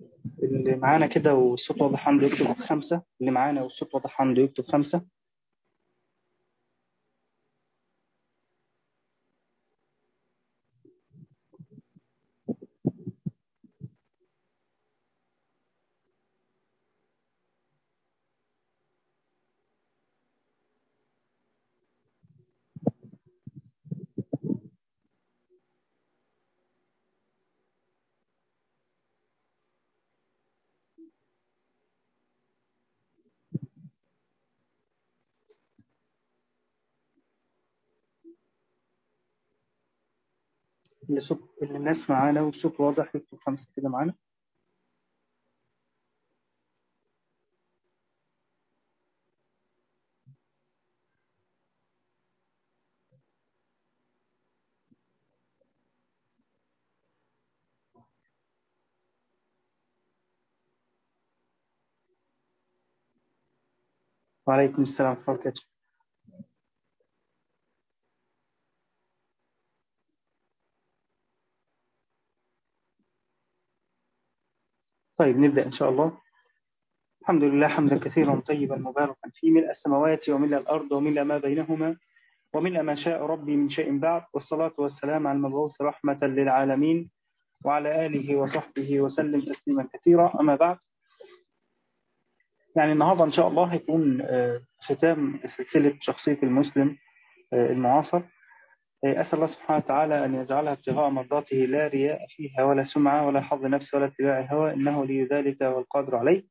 اللي معانا كده والصوت واضح عنده يكتب 5. اللي معانا والصوت واضح عنده يكتب 5. اللي الناس معانا والصوت واضح يكتب 5 كده معانا. وعليكم السلام ورحمة الله وبركاته. طيب نبدأ إن شاء الله. الحمد لله حمدا كثيرا طيبا مباركا فيه، ملء السماوات وملء الأرض وملء ما بينهما وملء ما شاء ربي من شيء بعد، والصلاة والسلام على المبعوث رحمة للعالمين وعلى آله وصحبه وسلم تسليما كثيرا. أما بعد، يعني النهاردة إن شاء الله هيكون ختام سلسلة شخصية المسلم المعاصر. أسأل الله سبحانه وتعالى أن يجعلها ابتغاء مرضاته لا رياء فيها ولا سمعة ولا حظ نفس ولا اتباع هوى، إنه لي ذلك والقادر عليه.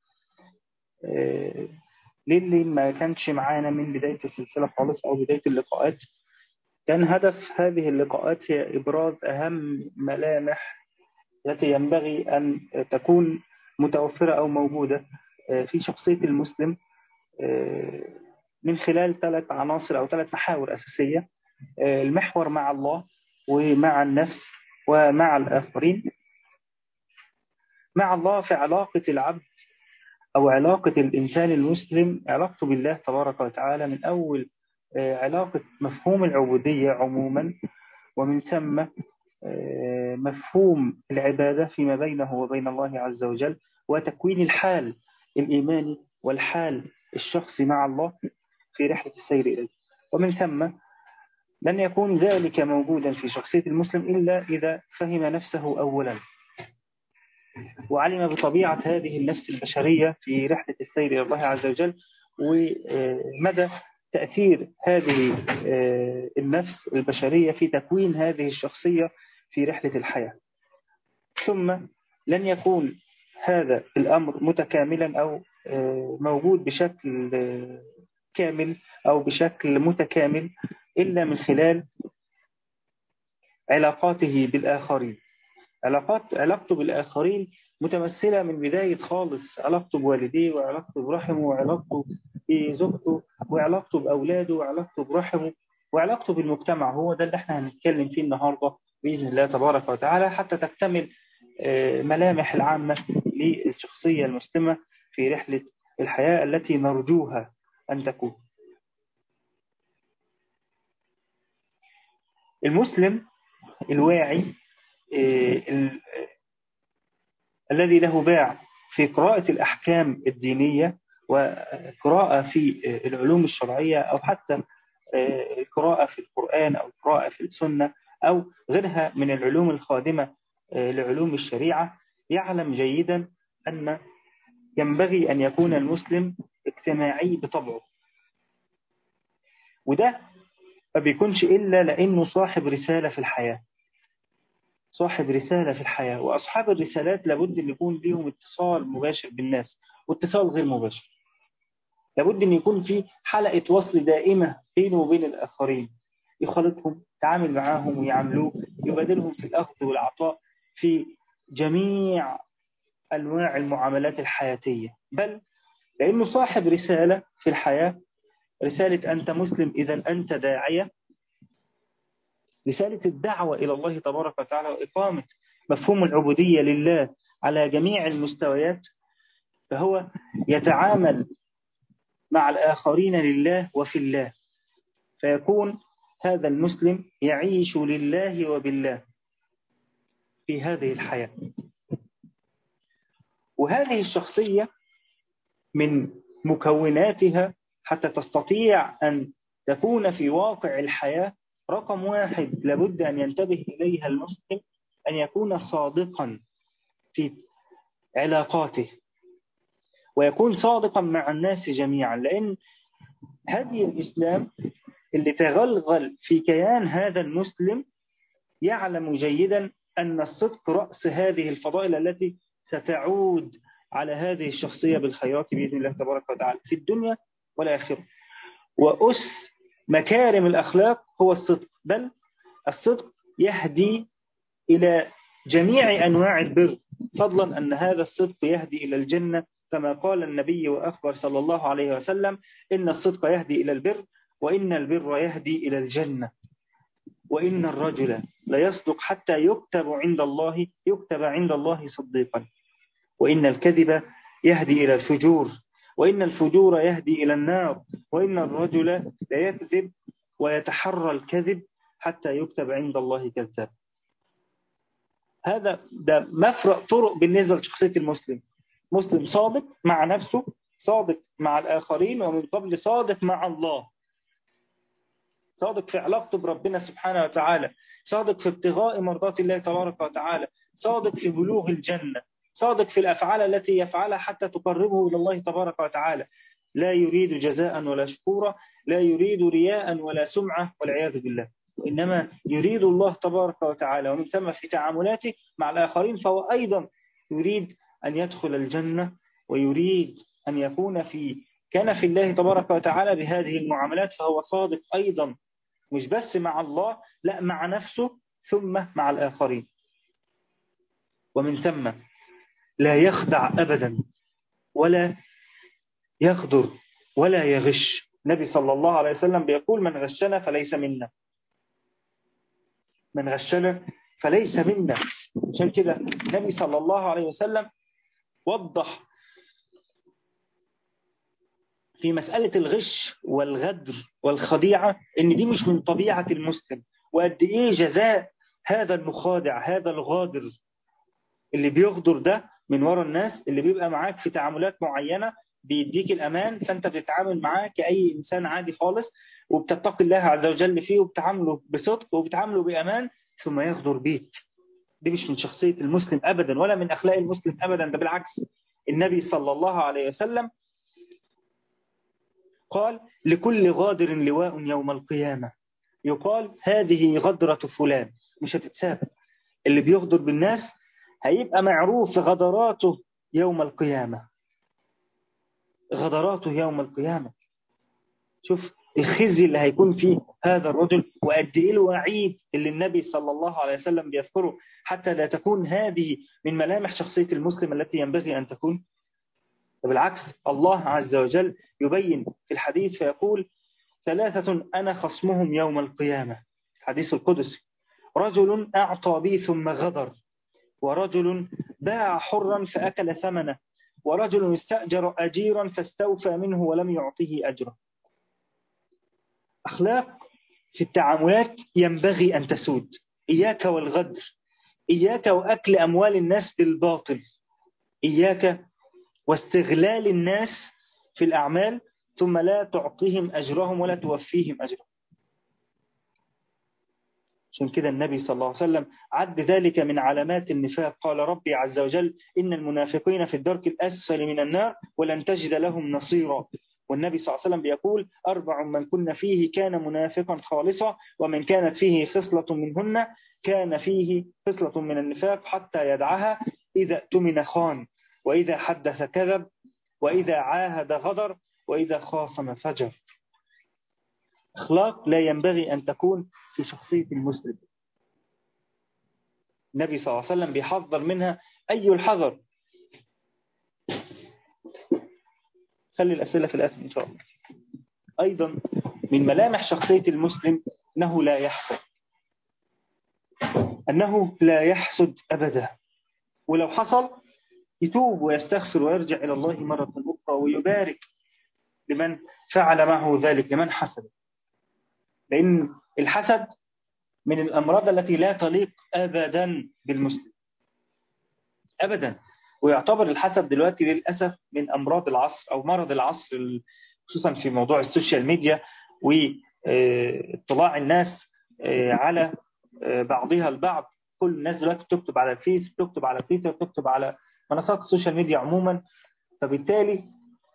للي ما كانش معانا من بداية السلسلة خالص أو بداية اللقاءات، كان هدف هذه اللقاءات هي إبراز أهم ملامح التي ينبغي أن تكون متوفرة أو موجودة في شخصية المسلم، من خلال 3 عناصر أو 3 محاور أساسية: المحور مع الله، ومع النفس، ومع الآخرين. مع الله في علاقة العبد أو علاقة الإنسان المسلم، علاقته بالله تبارك وتعالى، من أول علاقة مفهوم العبودية عموما، ومن ثم مفهوم العبادة فيما بينه وبين الله عز وجل، وتكوين الحال الإيماني والحال الشخصي مع الله في رحلة السير إليه. ومن ثم لن يكون ذلك موجودا في شخصية المسلم إلا إذا فهم نفسه أولا، وعلم بطبيعة هذه النفس البشرية في رحلة السير إلى الله عز وجل، ومدى تأثير هذه النفس البشرية في تكوين هذه الشخصية في رحلة الحياة. ثم لن يكون هذا الأمر متكاملا أو موجود بشكل كامل أو بشكل متكامل إلا من خلال علاقاته بالآخرين. علاقته بالآخرين متمثلة من بداية خالص علاقته بوالديه، وعلاقته برحمه، وعلاقته بزوجته، وعلاقته بأولاده، وعلاقته برحمه، وعلاقته بالمجتمع. هو ده اللي احنا هنتكلم فيه النهاردة بإذن الله تبارك وتعالى، حتى تكتمل ملامح العامة للشخصية المسلمة في رحلة الحياة التي نرجوها أن تكون. المسلم الواعي الذي له باع في قراءة الأحكام الدينية، وقراءة في العلوم الشرعية، أو حتى قراءة في القرآن، أو قراءة في السنة، أو غيرها من العلوم الخادمة لعلوم الشريعة، يعلم جيدا أن ينبغي أن يكون المسلم اجتماعي بطبعه. وده ما بيكونش إلا لأنه صاحب رسالة في الحياة. صاحب رسالة في الحياة، وأصحاب الرسالات لابد أن يكون لهم اتصال مباشر بالناس، واتصال غير مباشر. لابد أن يكون في حلقة وصل دائمة بينه وبين الآخرين، يخالطهم، يتعامل معاهم ويعاملوه، يبادلهم في الأخذ والعطاء في جميع أنواع المعاملات الحياتية. بل لأنه صاحب رسالة في الحياة، رسالة أنت مسلم إذا أنت داعية، رسالة الدعوة إلى الله تبارك وتعالى، وإقامة مفهوم العبودية لله على جميع المستويات. فهو يتعامل مع الآخرين لله وفي الله، فيكون هذا المسلم يعيش لله وبالله في هذه الحياة. وهذه الشخصية من مكوناتها حتى تستطيع أن تكون في واقع الحياة، رقم واحد لابد أن ينتبه إليها المسلم أن يكون صادقا في علاقاته، ويكون صادقا مع الناس جميعا، لأن هدي الإسلام اللي تغلغل في كيان هذا المسلم يعلم جيدا أن الصدق رأس هذه الفضائل التي ستعود على هذه الشخصية بالخيرات بإذن الله تبارك وتعالى في الدنيا والآخرة. وأس مكارم الأخلاق هو الصدق، بل الصدق يهدي إلى جميع أنواع البر، فضلا أن هذا الصدق يهدي إلى الجنة، كما قال النبي وأخبر صلى الله عليه وسلم: إن الصدق يهدي إلى البر، وإن البر يهدي إلى الجنة، وإن الرجل ليصدق حتى يكتب عند الله صديقا، وإن الكذب يهدي إلى الفجور، وإن الفجور يهدي إلى النار، وإن الرجل ليكذب ويتحرى الكذب حتى يكتب عند الله كذاب. ده مفرق طرق بالنسبة لشخصية المسلم. مسلم صادق مع نفسه، صادق مع الآخرين، ومن قبل صادق مع الله، صادق في علاقته بربنا سبحانه وتعالى، صادق في ابتغاء مرضات الله تبارك وتعالى، صادق في بلوغ الجنة، صادق في الأفعال التي يفعلها حتى تقربه إلى الله تبارك وتعالى، لا يريد جزاء ولا شكورا، لا يريد رياء ولا سمعة والعياذ بالله، وإنما يريد الله تبارك وتعالى. ومن ثم في تعاملاته مع الآخرين فهو أيضا يريد أن يدخل الجنة، ويريد أن يكون كان في الله تبارك وتعالى بهذه المعاملات، فهو صادق أيضا مش بس مع الله، لا مع نفسه ثم مع الآخرين. ومن ثم لا يخدع أبدا، ولا يغدر، ولا يغش. النبي صلى الله عليه وسلم بيقول: من غشنا فليس منا، من غشنا فليس منا. عشان كده النبي صلى الله عليه وسلم وضح في مسألة الغش والغدر والخديعة إن دي مش من طبيعة المسلم، وقد إيه جزاء هذا المخادع، هذا الغادر اللي بيغدر ده من وراء الناس، اللي بيبقى معاك في تعاملات معينة، بيديك الأمان، فأنت بتتعامل معاه كأي إنسان عادي خالص، وبتتقي الله عز وجل فيه، وبتعامله بصدق، وبتعامله بأمان، ثم يغدر بيك. دي مش من شخصية المسلم أبدا، ولا من أخلاق المسلم أبدا، ده بالعكس. النبي صلى الله عليه وسلم قال: لكل غادر لواء يوم القيامة، يقال هذه غدرة فلان، مش هتتساب. اللي بيغدر بالناس هيبقى معروف غدراته يوم القيامة، غدراته يوم القيامة. شوف الخزي اللي هيكون فيه هذا الرجل، وقد ايه الوعيد اللي النبي صلى الله عليه وسلم بيذكره، حتى لا تكون هذه من ملامح شخصية المسلم التي ينبغي أن تكون. بالعكس، الله عز وجل يبين في الحديث فيقول: ثلاثة أنا خصمهم يوم القيامة، حديث القدس: رجل أعطى بي ثم غدر، ورجل باع حرا فأكل ثمنه، ورجل استأجر أجيرا فاستوفى منه ولم يعطيه أجره. أخلاق في التعاملات ينبغي أن تسود. إياك والغدر، إياك وأكل أموال الناس بالباطل، إياك واستغلال الناس في الأعمال ثم لا تعطيهم أجرهم ولا توفيهم أجرهم. عشان كده النبي صلى الله عليه وسلم عد ذلك من علامات النفاق، قال ربي عز وجل: إن المنافقين في الدرك الأسفل من النار ولن تجد لهم نصيرا. والنبي صلى الله عليه وسلم بيقول: 4 من كن فيه كان منافقا خالصا، ومن كانت فيه خصلة منهن كان فيه خصلة من النفاق حتى يدعها: إذا اؤتمن خان، وإذا حدث كذب، وإذا عاهد غدر، وإذا خاصم فجر. أخلاق لا ينبغي أن تكون في شخصية المسلم. النبي صلى الله عليه وسلم بيحذر منها أي الحذر. خلي الأسئلة في الآخر إن شاء الله. أيضا من ملامح شخصية المسلم أنه لا يحسد، أنه لا يحسد أبدا، ولو حصل يتوب ويستغفر ويرجع إلى الله مرة أخرى، ويبارك لمن فعل معه ذلك، لمن حسد. لأن الحسد من الأمراض التي لا تليق أبدا بالمسلم أبدا. ويعتبر الحسد دلوقتي للأسف من أمراض العصر أو مرض العصر، خصوصا في موضوع السوشيال ميديا واطلاع الناس على بعضها البعض. كل الناس دلوقتي بتكتب على الفيس، بتكتب على تويتر، بتكتب على منصات السوشيال ميديا عموما. فبالتالي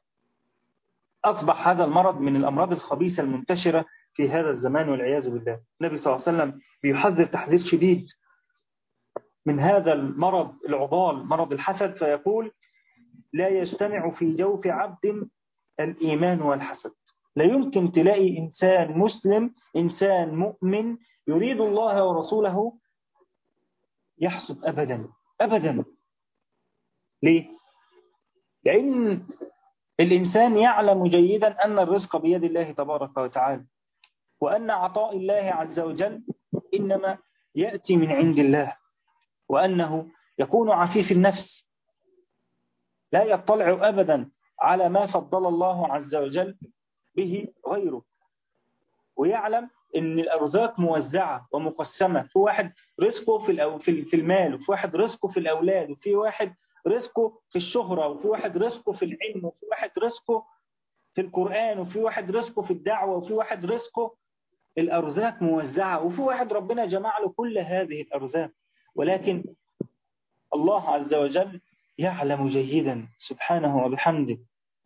أصبح هذا المرض من الأمراض الخبيثة المنتشرة في هذا الزمان والعياذ بالله. النبي صلى الله عليه وسلم بيحذر تحذير شديد من هذا المرض العضال، مرض الحسد، فيقول: لا يجتمع في جوف عبد الإيمان والحسد. لا يمكن تلاقي إنسان مسلم، إنسان مؤمن يريد الله ورسوله يحسد أبدا أبدا. ليه؟ لأن الإنسان يعلم جيدا أن الرزق بيد الله تبارك وتعالى، وأن عطاء الله عز وجل إنما يأتي من عند الله، وأنه يكون عفيف النفس، لا يطلع أبدا على ما فضل الله عز وجل به غيره، ويعلم أن الأرزاق موزعة ومقسمة. في واحد رزقه في المال، وفي واحد رزقه في الأولاد، وفي واحد رزقه في الشهرة، وفي واحد رزقه في العلم، وفي واحد رزقه في القرآن، وفي واحد رزقه في الدعوة، وفي واحد رزقه. الأرزاق موزعة، وفي واحد ربنا جمع له كل هذه الأرزاق، ولكن الله عز وجل يعلم جيدا سبحانه وبحمده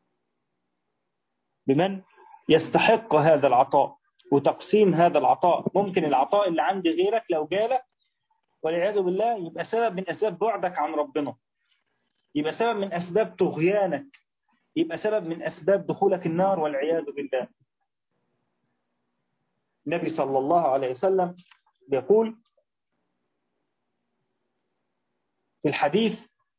بمن يستحق هذا العطاء وتقسيم هذا العطاء. ممكن العطاء اللي عند غيرك لو جالك والعياذ بالله يبقى سبب من أسباب بعدك عن ربنا، يبقى سبب من أسباب طغيانك، يبقى سبب من أسباب دخولك النار والعياذ بالله. النبي صلى الله عليه وسلم بيقول في الحديث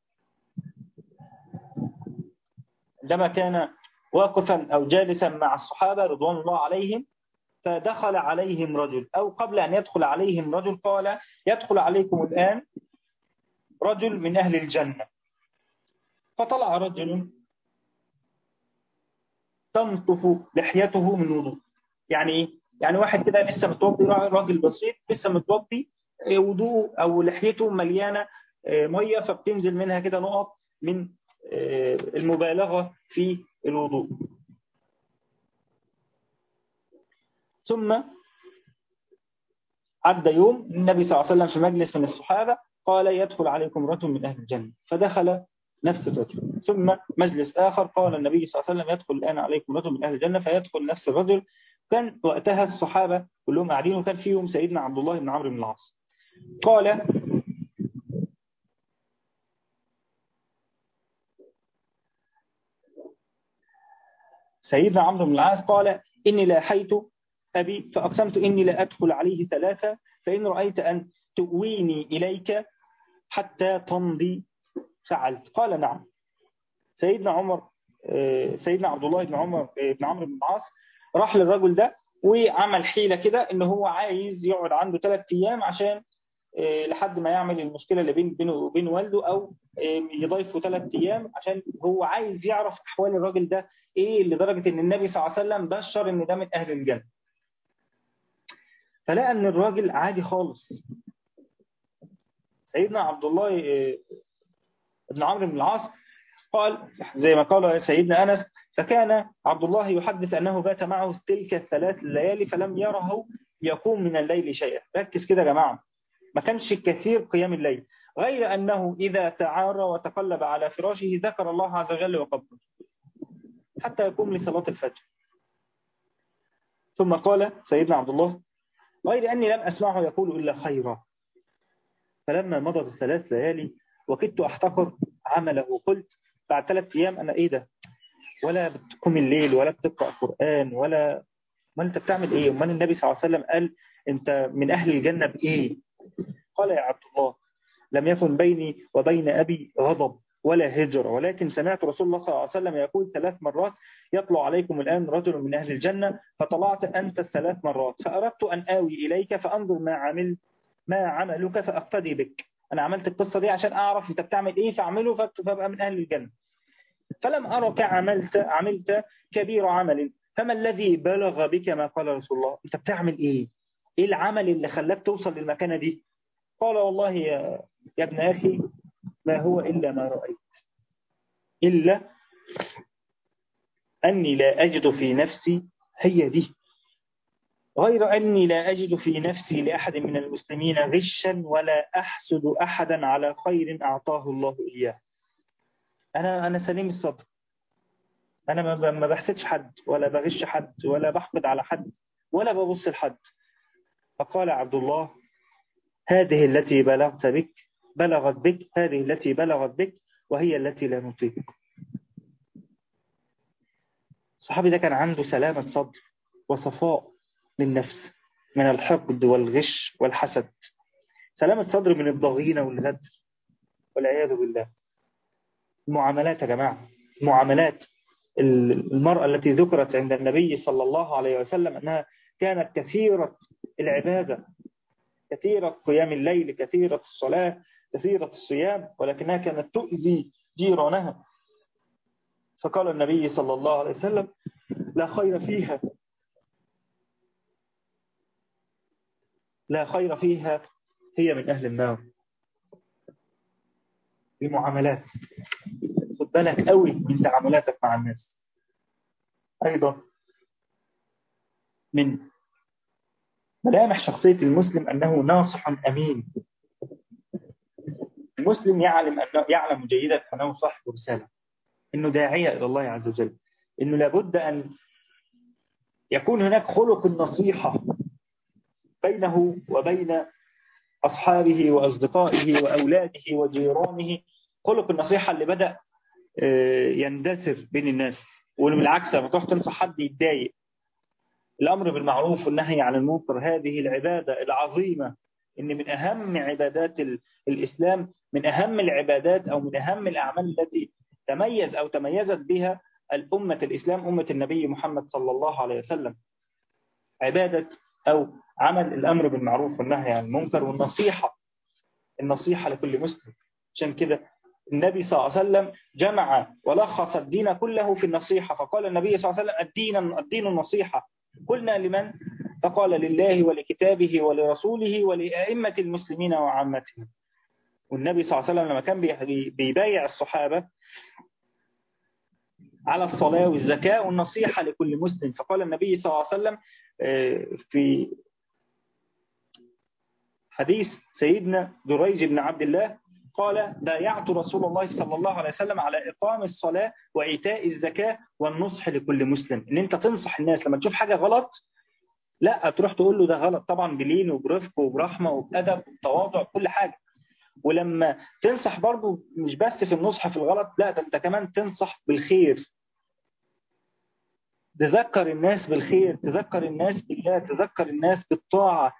عندما كان واقفا أو جالسا مع الصحابة رضوان الله عليهم، فدخل عليهم رجل، أو قبل أن يدخل عليهم رجل قال: يدخل عليكم الآن رجل من أهل الجنة. فطلع رجل تنطف لحيته من وضوء. يعني إيه؟ يعني واحد كده لسه متوضي، راجل بسيط لسه متوضي، وضوءه أو لحيته مليانة مية، فبتنزل منها كده نقط من المبالغة في الوضوء. ثم عدى يوم، النبي صلى الله عليه وسلم في مجلس من الصحابة قال: يدخل عليكم رجل من أهل الجنة. فدخل نفس الرجل. ثم مجلس آخر قال النبي صلى الله عليه وسلم: يدخل الآن عليكم رجل من أهل الجنة. فيدخل نفس الرجل. كان وقتها الصحابة كلهم قاعدين، وكان فيهم سيدنا عبد الله بن عمرو بن العاص. قال: سيدنا عمرو بن العاص قال: إني لاحيت أبي فأقسمت إني لا أدخل عليه ثلاثة، فإن رأيت أن تؤويني إليك حتى تمضي فعلت. قال: نعم. سيدنا عبد الله بن عمرو بن العاص راح للرجل ده وعمل حيلة كده إن هو عايز يقعد عنده 3 أيام عشان لحد ما يعمل المشكلة اللي بينه وبين والده، أو يضيفه 3 أيام عشان هو عايز يعرف أحوال الراجل ده إيه، لدرجة إن النبي صلى الله عليه وسلم بشر إن ده من أهل الجنة. فلقى إن الراجل عادي خالص. سيدنا عبد الله بن عمرو بن العاص قال زي ما قال سيدنا أنس: فكان عبد الله يحدث أنه بات معه تلك ال3 ليالي فلم يره يقوم من الليل شيئا. ركز كده يا جماعة، ما كانش كثير قيام الليل، غير أنه إذا تعارى وتقلب على فراشه ذكر الله عز وجل وقبله حتى يقوم لصلاة الفجر. ثم قال سيدنا عبد الله: غير أني لم أسمعه يقول إلا خيرا. فلما مضت ال3 ليالي وكدت أحتقر عمله، قلت بعد 3 أيام: أنا إيه ده؟ ولا بتقوم الليل ولا بتقرأ قرآن ولا ما أنت بتعمل إيه؟ ومن النبي صلى الله عليه وسلم قال أنت من أهل الجنة بإيه؟ قال: يا عبد الله، لم يكن بيني وبين أبي غضب ولا هجر، ولكن سمعت رسول الله صلى الله عليه وسلم يقول 3 مرات: يطلع عليكم الآن رجل من أهل الجنة. فطلعت أنت ال3 مرات، فأردت أن آوي إليك فأنظر ما عملك فأقتدي بك. أنا عملت القصة دي عشان أعرف أنت بتعمل إيه فأعمله فأبقى من أهل الجنة. فلم أرك عملت كبير عمل، فما الذي بلغ بك ما قال رسول الله؟ أنت بتعمل إيه؟ إيه العمل اللي خلاك توصل للمكانة دي؟ قال: والله يا ابن أخي ما هو إلا ما رأيت. إلا أني لا أجد في نفسي، هي دي، غير أني لا أجد في نفسي لأحد من المسلمين غشا ولا أحسد أحدا على خير أعطاه الله إياه. أنا سليم الصدر، أنا ما بحسدش حد ولا بغش حد ولا بحقد على حد ولا ببص لحد. فقال عبد الله: هذه التي بلغت بك، هذه التي بلغت بك وهي التي لا نطيق. الصحابي ده كان عنده سلامة صدر وصفاء من نفس، من الحقد والغش والحسد، سلامة صدر من الضغينة والغدر والعياذ بالله. المعاملات يا جماعة، المعاملات، المرأة التي ذكرت عند النبي صلى الله عليه وسلم أنها كانت كثيرة العبادة، كثيرة قيام الليل، كثيرة الصلاة، كثيرة الصيام، ولكنها كانت تؤذي جيرانها. فقال النبي صلى الله عليه وسلم: لا خير فيها، لا خير فيها، هي من أهل النار. المعاملات، خد بالك قوي من تعاملاتك مع الناس. أيضا من ملامح شخصية المسلم أنه ناصح أمين. المسلم يعلم جيدا أنه صاحب رسالة، أنه داعية إلى الله عز وجل، أنه لابد أن يكون هناك خلق النصيحة بينه وبين أصحابه وأصدقائه وأولاده وجيرانه، خلق النصيحة اللي بدأ يندثر بين الناس. وبالعكس لما تروح تنصح حد يتضايق. الأمر بالمعروف والنهي عن المنكر، هذه العبادة العظيمة، إن من أهم عبادات الإسلام، من أهم العبادات أو من أهم الأعمال التي تميزت بها الأمة الإسلام، أمة النبي محمد صلى الله عليه وسلم، عبادة أو عمل الأمر بالمعروف والنهي عن المنكر والنصيحة، النصيحة لكل مسلم. عشان كده النبي صلى الله عليه وسلم جمع ولخص الدين كله في النصيحة، فقال النبي صلى الله عليه وسلم: الدين النصيحة. قلنا: لمن؟ فقال: لله ولكتابه ولرسوله ولأئمة المسلمين وعامتهم. والنبي صلى الله عليه وسلم لما كان بيبايع الصحابة على الصلاة والزكاة والنصيحة لكل مسلم، فقال النبي صلى الله عليه وسلم في حديث سيدنا دريج بن عبد الله قال: بايعت رسول الله صلى الله عليه وسلم على إقام الصلاة وإيتاء الزكاة والنصح لكل مسلم. إن أنت تنصح الناس لما تشوف حاجة غلط، لا تروح تقول له ده غلط، طبعا بلين وبرفق وبرحمة وبأدب وبتواضع كل حاجة. ولما تنصح برضو مش بس في النصح في الغلط، لا ده أنت كمان تنصح بالخير، تذكر الناس بالخير، تذكر الناس بالله، تذكر الناس بالطاعة،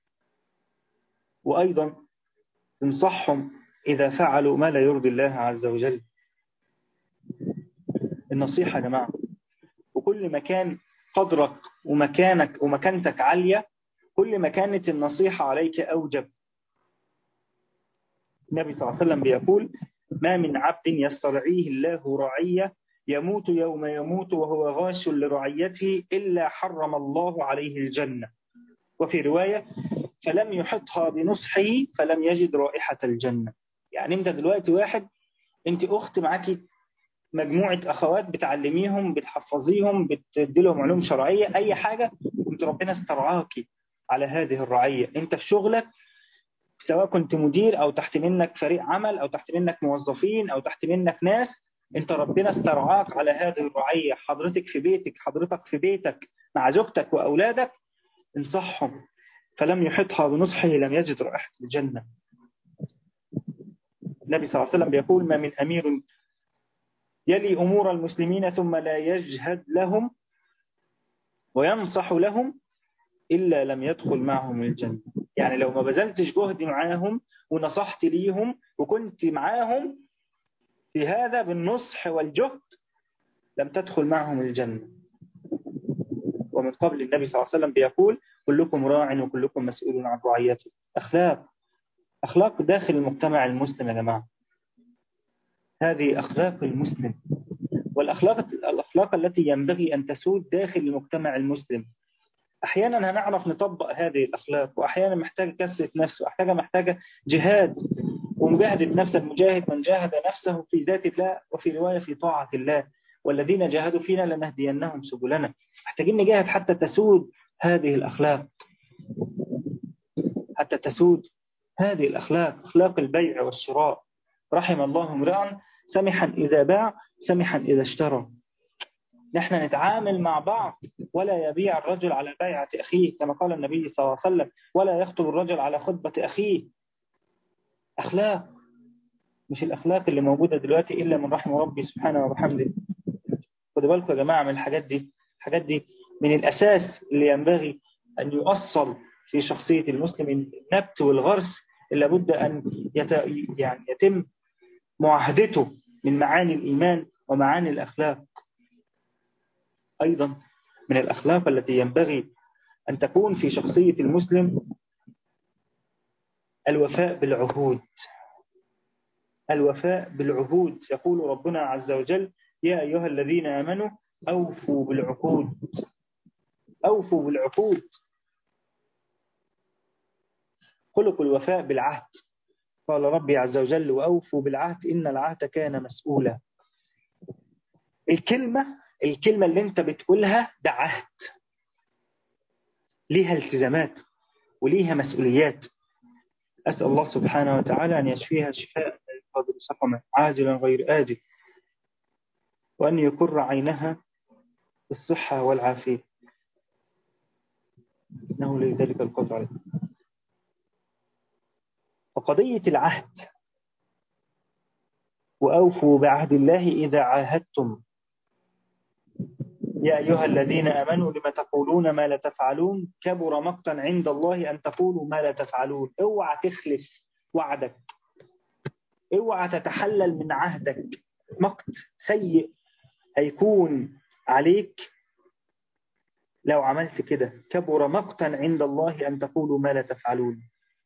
وأيضا تنصحهم إذا فعلوا ما لا يرضي الله عز وجل. النصيحة يا جماعة، وكل ما كان قدرك ومكانتك عالية، كل ما كانت النصيحة عليك أوجب. النبي صلى الله عليه وسلم بيقول: ما من عبد يسترعيه الله رعية يموت يوم يموت وهو غاش لرعيته إلا حرم الله عليه الجنة. وفي رواية: فلم يحطها بنصحه فلم يجد رائحة الجنة. يعني انت دلوقتي واحد، انت أخت معاكي مجموعة أخوات بتعلميهم، بتحفظيهم، بتديلهم علوم شرعية، أي حاجة، انت ربنا استرعاكي على هذه الرعية. انت في شغلك، سواء كنت مدير أو تحت منك فريق عمل أو تحت منك موظفين أو تحت منك ناس، انت ربنا استرعاك على هذه الرعية. حضرتك في بيتك مع زوجتك وأولادك، انصحهم. فلم يحطها بنصحه لم يجد رائحة الجنة. النبي صلى الله عليه وسلم بيقول: ما من أمير يلي أمور المسلمين ثم لا يجهد لهم وينصح لهم إلا لم يدخل معهم الجنة. يعني لو ما بذلتش جهد معاهم ونصحت ليهم وكنت معاهم في هذا بالنصح والجهد، لم تدخل معهم الجنة. ومن قبل النبي صلى الله عليه وسلم بيقول: كلكم راع وكلكم مسؤول عن رعيته. أخلاق داخل المجتمع المسلم يا جماعة، هذه أخلاق المسلم، والأخلاق التي ينبغي أن تسود داخل المجتمع المسلم. أحيانا هنعرف نطبق هذه الأخلاق، وأحيانا محتاجة كسرة نفس، وأحيانا محتاجة جهاد، ومجاهدة نفس المجاهد من جاهد نفسه في ذات الله، وفي رواية في طاعة الله، والذين جاهدوا فينا لنهدينهم سبلنا. محتاجين نجاهد حتى تسود هذه الأخلاق، حتى تسود هذه الأخلاق، أخلاق البيع والشراء. رحم الله امرأ سمحا إذا باع سمحا إذا اشترى. نحن نتعامل مع بعض، ولا يبيع الرجل على بيعة أخيه كما قال النبي صلى الله عليه وسلم، ولا يخطب الرجل على خطبة أخيه. أخلاق، مش الأخلاق اللي موجودة دلوقتي إلا من رحم ربي سبحانه وبحمده. خدوا بالكم يا جماعة من الحاجات دي. الحاجات دي من الأساس اللي ينبغي أن يؤصل في شخصية المسلم، النبت والغرس اللي لابد أن يعني يتم معاهدته من معاني الإيمان ومعاني الأخلاق. أيضا من الأخلاق التي ينبغي أن تكون في شخصية المسلم الوفاء بالعهود. الوفاء بالعهود. يقول ربنا عز وجل: يا أيها الذين آمنوا أوفوا بالعقود. أوفوا بالعقود. خلق الوفاء بالعهد. قال ربي عز وجل: وأوفوا بالعهد إن العهد كان مسؤولا. الكلمة اللي انت بتقولها ده عهد، ليها التزامات وليها مسؤوليات. أسأل الله سبحانه وتعالى أن يشفيها شفاء قادر سقما عاجلا غير آجل، وأن يقر عينها بالصحة والعافية، إنه لذلك القدر عليه. وقضية العهد: وأوفوا بعهد الله إذا عاهدتم يا أيها الذين آمنوا لما تقولون ما لا تفعلون كبر مقتا عند الله أن تقولوا ما لا تفعلون. اوعى تخلف وعدك، اوعى تتحلل من عهدك. مقت سيء هيكون عليك لو عملت كده. كبر مقتا عند الله أن تقولوا ما لا تفعلون.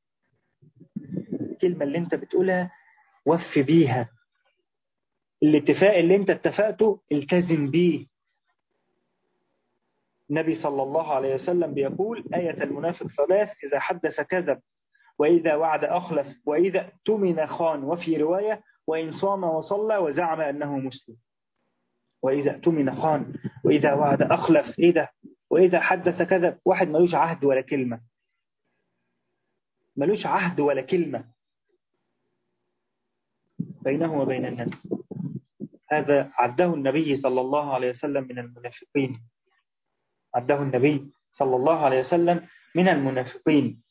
الكلمة اللي انت بتقولها وف بيها. الاتفاق اللي انت اتفقته التزم بيه. النبي صلى الله عليه وسلم بيقول: آية المنافق ثلاث: إذا حدث كذب، وإذا وعد أخلف، وإذا اؤتمن خان، وفي رواية: وإن صام وصلى وزعم أنه مسلم. وإذا اؤتمن خان، وإذا وعد أخلف. إيه ده؟ وإذا حدث كذب. واحد ملوش عهد ولا كلمة، ملوش عهد ولا كلمة بينه وبين الناس. هذا عده النبي صلى الله عليه وسلم من المنافقين. عده النبي صلى الله عليه وسلم من المنافقين.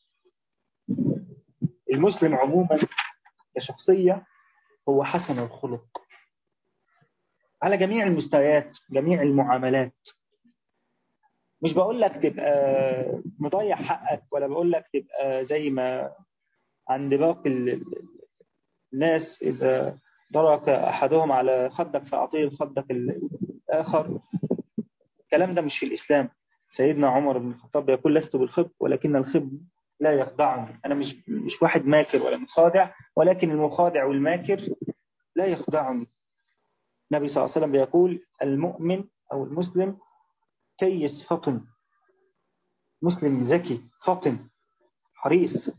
المسلم عموما كشخصية هو حسن الخلق على جميع المستويات، جميع المعاملات. مش بقول لك تبقى مضيع حقك، ولا بقول لك تبقى زي ما عند باقي الناس إذا ضرك أحدهم على خدك فأعطيه خدك الآخر. الكلام ده مش في الإسلام. سيدنا عمر بن الخطاب يقول: لست بالخب ولكن الخب لا يخدعني. أنا مش واحد ماكر ولا مخادع، ولكن المخادع والماكر لا يخدعني. النبي صلى الله عليه وسلم بيقول: المؤمن أو المسلم كيس فطن. مسلم ذكي فطن حريص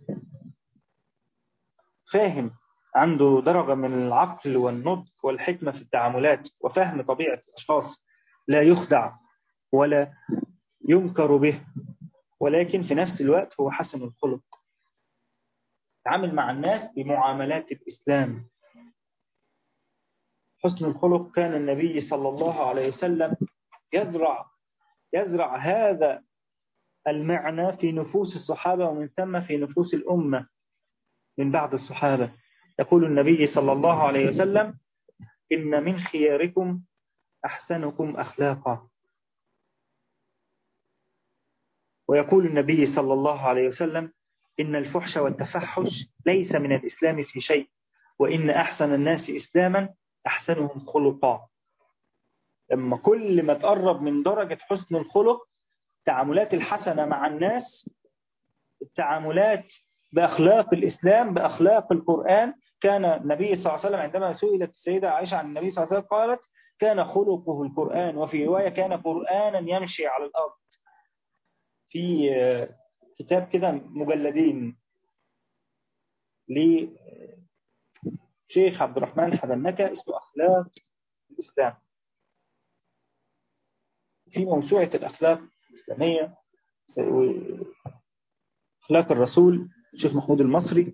فاهم، عنده درجة من العقل والنضج والحكمة في التعاملات، وفهم طبيعة الأشخاص، لا يخدع ولا ينكر به، ولكن في نفس الوقت هو حسن الخلق. تعامل مع الناس بمعاملات الإسلام. حسن الخلق كان النبي صلى الله عليه وسلم يزرع هذا المعنى في نفوس الصحابة، ومن ثم في نفوس الأمة من بعد الصحابة. يقول النبي صلى الله عليه وسلم: إن من خياركم أحسنكم أخلاقا. ويقول النبي صلى الله عليه وسلم: إن الفحش والتفحش ليس من الإسلام في شيء، وإن أحسن الناس إسلاما أحسنهم خلقا. لما كل ما تقرب من درجة حسن الخلق، التعاملات الحسنة مع الناس، التعاملات بأخلاق الإسلام، بأخلاق القرآن. كان النبي صلى الله عليه وسلم عندما سئلت السيدة عائشة عن النبي صلى الله عليه وسلم قالت: كان خلقه القرآن. وفي رواية: كان قرآنا يمشي على الأرض. في كتاب كده مجلدين شيخ عبد الرحمن حبنكة، اسمه أخلاق الإسلام. في موسوعة الأخلاق الإسلامية أخلاق الرسول الشيخ محمود المصري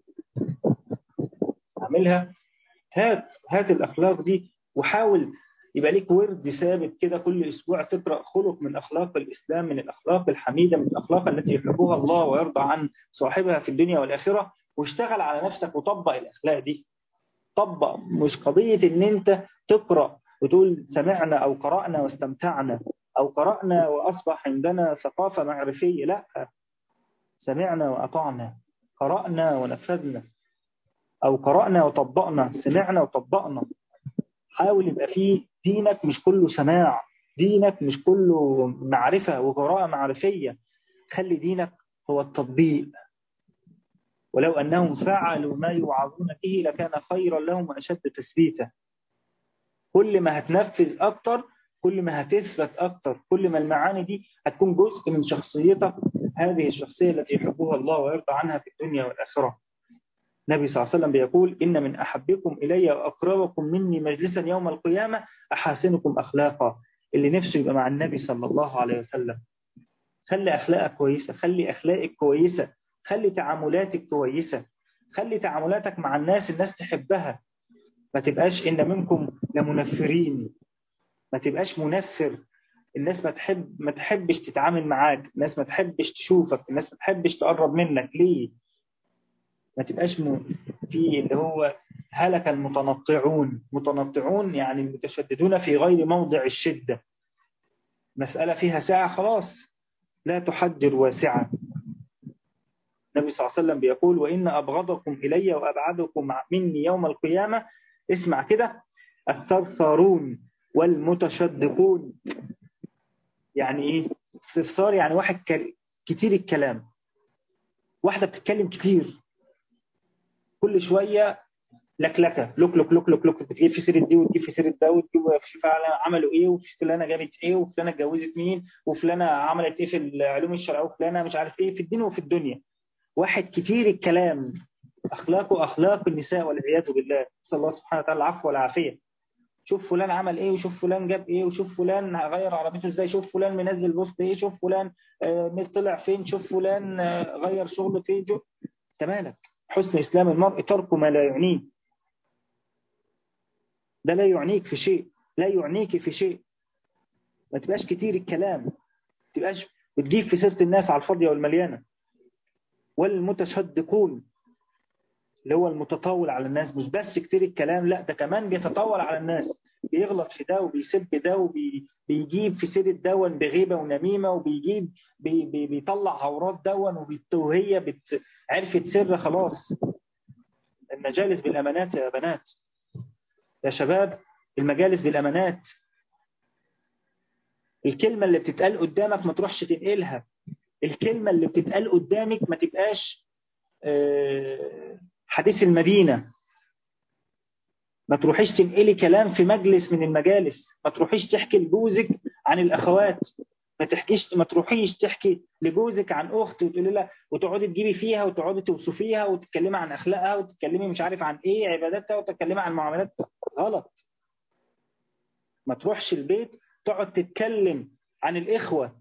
عاملها. هات الأخلاق دي وحاول يبقى ليك ورد ثابت كده كل أسبوع تقرأ خلق من أخلاق الإسلام، من الأخلاق الحميدة، من الأخلاق التي يحبها الله ويرضى عن صاحبها في الدنيا والآخرة، واشتغل على نفسك وطبق الأخلاق دي. طبق، مش قضية إن أنت تقرأ وتقول سمعنا أو قرأنا واستمتعنا أو قرأنا وأصبح عندنا ثقافة معرفية. لا، سمعنا وأطعنا، قرأنا ونفذنا، أو قرأنا وطبقنا، سمعنا وطبقنا. حاول يبقى فيه دينك مش كله سماع، دينك مش كله معرفة وقراءة معرفية. خلي دينك هو التطبيق. ولو أنهم فعلوا ما يوعظون به لكان خيرا لهم وأشد تثبيتا. كل ما هتنفذ أكتر، كل ما هتثبت أكتر، كل ما المعاني دي هتكون جزء من شخصيتك، هذه الشخصية التي يحبها الله ويرضى عنها في الدنيا والآخرة. النبي صلى الله عليه وسلم بيقول إن من أحبكم إلي وأقربكم مني مجلسا يوم القيامة أحاسنكم أخلاقا. اللي نفسه يبقى مع النبي صلى الله عليه وسلم. خلي أخلاقك كويسة، خلي أخلاقك كويسة، خلي تعاملاتك كويسة، خلي تعاملاتك مع الناس تحبها. ما تبقاش إن منكم لمنفرين، ما تبقاش منفر. الناس ما تحبش تتعامل معاك، الناس ما تحبش تشوفك، الناس ما تحبش تقرب منك. ليه؟ ما تبقاش في اللي هو هلك المتنطعون. متنطعون يعني المتشددون في غير موضع الشدة. مسألة فيها ساعة خلاص، لا تحجر واسعة. النبي صلى الله عليه وسلم بيقول وإن أبغضكم إلي وأبعدكم مني يوم القيامة، اسمع كده، الثرثارون والمتشدقون. يعني إيه؟ الثرثار يعني واحد كتير الكلام، واحدة بتتكلم كتير، كل شوية لكلكه، لوك لوك لوك لوك لوك، بتجيب في سيره دي وتجيب في سيره ده، وتجيب في فعلا عملوا ايه، وفلانه جابت ايه، وفلانه اتجوزت مين، وفلانه عملت ايه في العلوم الشرعيه، وفلانه مش عارف ايه في الدين وفي الدنيا. واحد كتير الكلام، اخلاقه اخلاق النساء والعياذ بالله. نسال الله سبحانه وتعالى العفو والعافيه. شوف فلان عمل ايه، وشوف فلان جاب ايه، وشوف فلان غير عربيته ازاي، شوف فلان منزل بوست ايه، شوف فلان طلع فين، شوف فلان غير شغله فين. انت مالك؟ حسن اسلام المرء ترك ما لا يعنيه. ده لا يعنيك في شيء، لا يعنيك في شيء. ما تبقاش كتير الكلام، ما تبقاش بتجيب في سيرة الناس على الفاضية والمليانة. والمتشدقون اللي هو المتطاول على الناس، مش بس كتير الكلام، لا ده كمان بيتطاول على الناس، بيغلط في ده وبيسب ده وبيجيب في سيرة دون بغيبة ونميمة، وبيجيب بيطلع عورات دون، وهي عرفت سر خلاص. المجالس بالأمانات يا بنات، يا شباب، المجالس بالأمانات. الكلمة اللي بتتقال قدامك ما تروحش تنقلها. الكلمة اللي بتتقال قدامك ما تبقاش حديث المدينة. ما تروحيش تنقلي كلام في مجلس من المجالس. ما تروحيش تحكي لجوزك عن الأخوات. ما تروحيش تحكي لجوزك عن أخت وتقولي لها، وتقعدي تجيبي فيها وتقعدي توصفيها وتتكلمي عن أخلاقها وتتكلمي مش عارف عن إيه عباداتها وتتكلمي عن معاملاتها. غلط. ما تروحش البيت تقعد تتكلم عن الإخوة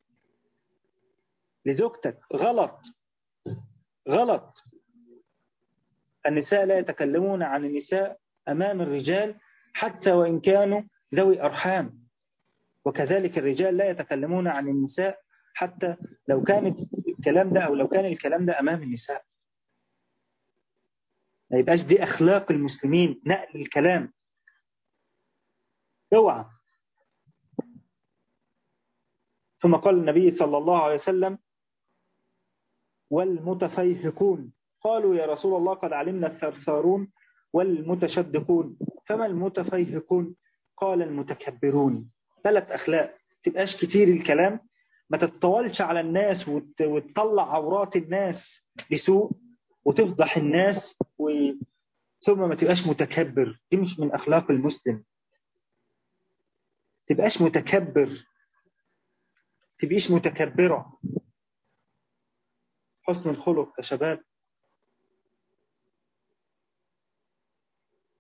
لزوجتك. غلط، غلط. النساء لا يتكلمون عن النساء أمام الرجال حتى وإن كانوا ذوي أرحام، وكذلك الرجال لا يتكلمون عن النساء حتى لو كانت الكلام ده أو لو كان الكلام ده أمام النساء. ما يبقاش دي أخلاق المسلمين، نقل الكلام. اوعى. ثم قال النبي صلى الله عليه وسلم والمتفيهقون. قالوا يا رسول الله قد علمنا الثرثارون والمتشدقون، فما المتفيهقون؟ قال المتكبرون. 3 أخلاق. تبقاش كتير الكلام، ما تتطولش على الناس وتطلع عورات الناس بسوء وتفضح الناس ثم ما تبقاش متكبر. دي مش من أخلاق المسلم. تبقاش متكبر، تبقيش متكبرة. حسن الخلق يا شباب.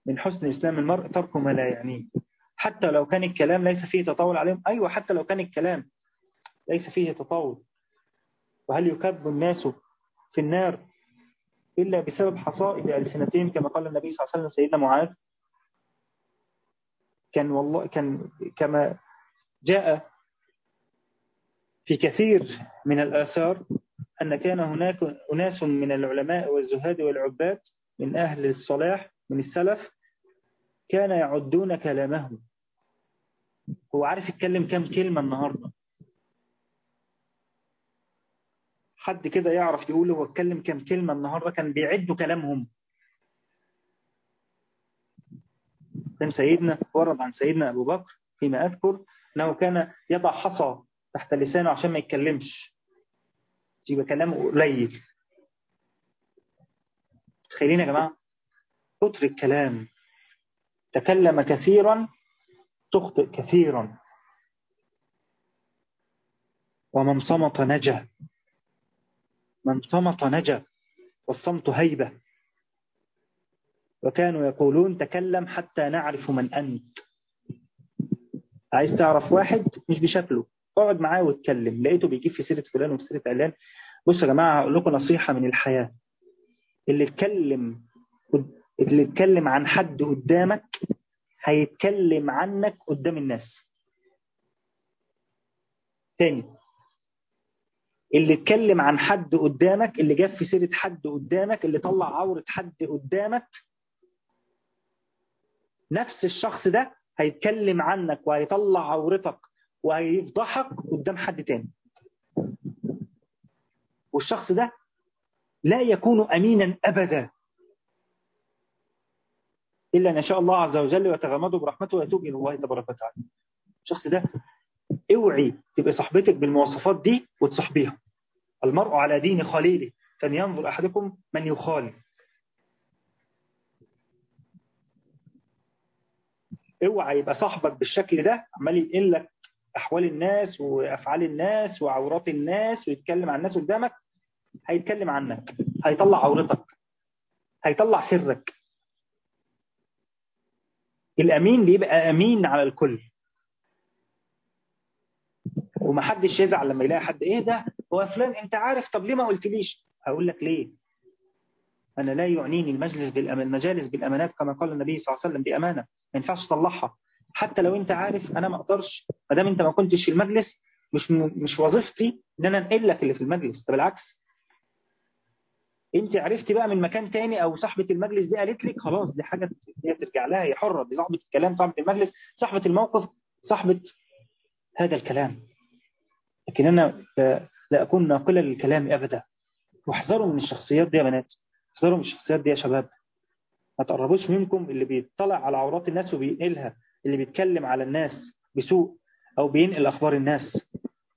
من حسن إسلام المرء ترك ما لا يعنيه، حتى لو كان الكلام ليس فيه تطاول عليهم. أيوة، حتى لو كان الكلام ليس فيه تطاول. وهل يكب الناس في النار إلا بسبب حصائد ألسنتهم، كما قال النبي صلى الله عليه وسلم سيدنا معاذ. كان كما جاء في كثير من الآثار أن كان هناك أناس من العلماء والزهاد والعباد من أهل الصلاح من السلف كان يعدون كلامه. هو عارف يتكلم كم كلمة النهاردة؟ حد كده يعرف يقول هو اتكلم كم كلمة النهاردة؟ كان بيعدوا كلامهم. كان سيدنا ورد عن سيدنا أبو بكر فيما أذكر أنه كان يضع حصى تحت لسانه عشان ما يتكلمش، يبقى كلامه قليل. تخيلين يا جماعة كتر الكلام، تكلم كثيرا تخطئ كثيرا، ومن صمت نجا. من صمت نجا، والصمت هيبة. وكانوا يقولون تكلم حتى نعرف من أنت. عايز تعرف واحد مش بشكله، اقعد معاه واتكلم. لقيته بيجيب في سيرة فلان وفي سيرة علان. بصوا يا جماعة، هقول لكم نصيحة من الحياة. اللي اتكلم عن حد قدامك هيتكلم عنك قدام الناس. تاني، اللي اتكلم عن حد قدامك، اللي جاب في سيرة حد قدامك، اللي طلع عورة حد قدامك، نفس الشخص ده هيتكلم عنك وهيطلع عورتك وهيفضحك قدام حد تاني. والشخص ده لا يكون أمينا أبدا إلا أن يشاء الله عز وجل ويتغمده برحمته ويتوب إلى الله تبارك وتعالى. الشخص ده اوعي تبقى صحبتك بالمواصفات دي وتصحبيها. المرء على دين خليله فلينظر أحدكم من يخالي. اوعى يبقى صاحبك بالشكل ده عمال ينقل لك أحوال الناس وأفعال الناس وعورات الناس ويتكلم عن الناس قدامك. هيتكلم عنك، هيطلع عورتك، هيطلع سرك. الأمين بيبقى أمين على الكل، ومحدش يزعل لما يلاقي حد ايه ده هو فلان انت عارف، طب ليه ما قلتليش؟ هقول لك ليه. انا لا يعنيني المجالس بالامانات، كما قال النبي صلى الله عليه وسلم دي امانه ما ينفعش تطلعها. حتى لو انت عارف انا ما اقدرش، ما دام انت ما كنتش في المجلس، مش وظيفتي ان انا انقل لك اللي في المجلس ده. بالعكس، انت عرفتي بقى من مكان تاني او صاحبه المجلس دي قالت لك، خلاص دي حاجه هي ترجع لها، هي حره، دي صاحبه الكلام، صاحبه المجلس، صاحبه الموقف، صاحبه هذا الكلام. لكن أنا لا أكون ناقلا للكلام أبدا. واحذروا من الشخصيات دي يا بنات، احذروا من الشخصيات دي يا شباب. ما تقربوش منكم اللي بيطلع على عورات الناس وبينقلها، اللي بيتكلم على الناس بسوء أو بينقل أخبار الناس.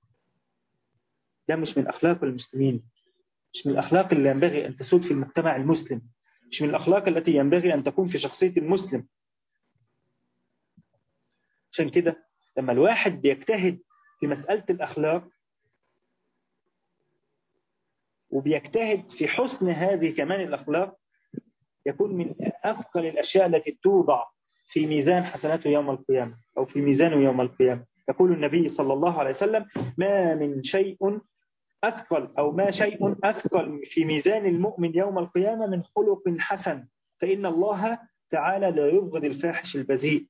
ده مش من أخلاق المسلمين، مش من الأخلاق اللي ينبغي أن تسود في المجتمع المسلم، مش من الأخلاق التي ينبغي أن تكون في شخصية المسلم. عشان كده لما الواحد بيجتهد في مسألة الأخلاق وبيجتهد في حسن هذه كمان الأخلاق، يكون من أثقل الأشياء التي توضع في ميزان حسناته يوم القيامة أو في ميزانه يوم القيامة. يقول النبي صلى الله عليه وسلم: ما من شيء أثقل أو ما شيء أثقل في ميزان المؤمن يوم القيامة من خلق حسن، فإن الله تعالى لا يبغض الفاحش البذيء.